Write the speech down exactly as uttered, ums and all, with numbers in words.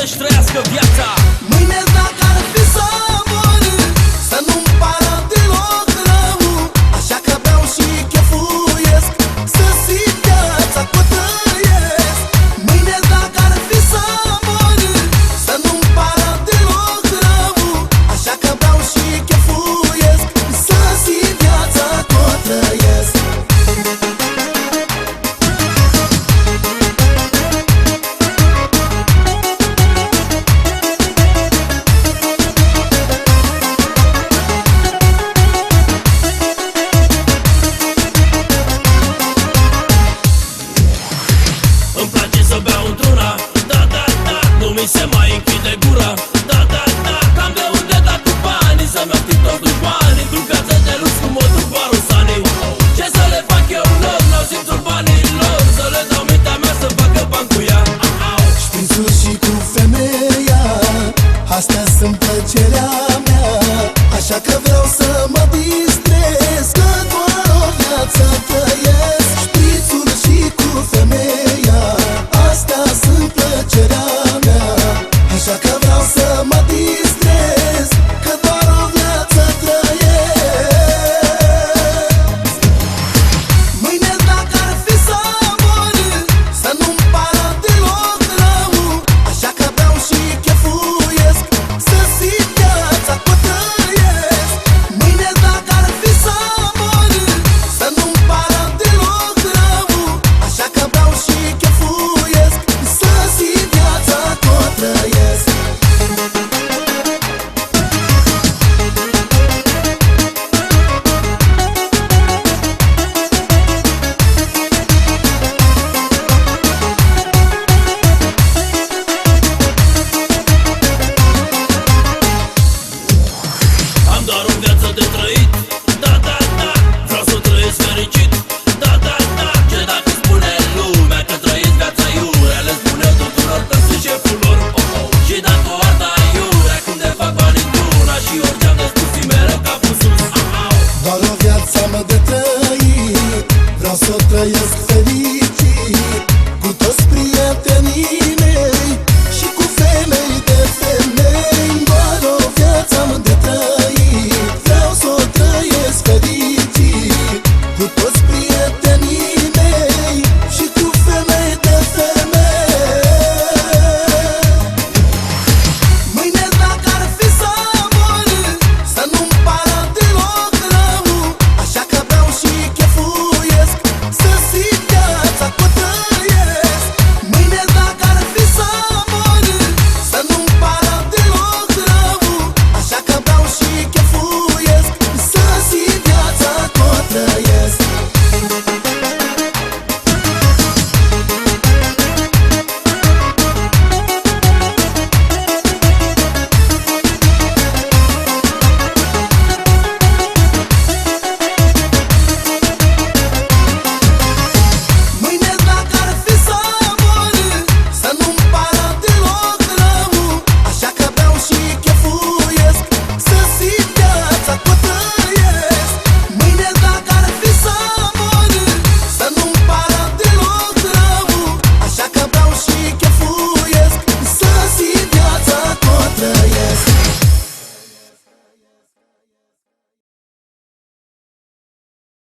să-și trăiască viața. Mâine dacă ar fi să mor, să nu-mi pară deloc rău, așa că beau și chefuiesc, să simt viața că o trăiesc. Mâine dacă ar fi să mor, să nu-mi pară deloc rău, așa că beau și chefuiesc, să simt viața că o trăiesc. Îmi place să beau într-una, da, da, da, nu mi se mai închide gura. Da, da, da, cam de unde dat cu banii, să-mi aftic toți dușmanii într-un viață de lux cu modul barosanii. Ce să le fac eu lor, n-au simțul banilor, să le dau mintea mea să facă bani cu ea. Șprințul și cu femeia, astea sunt plăcerea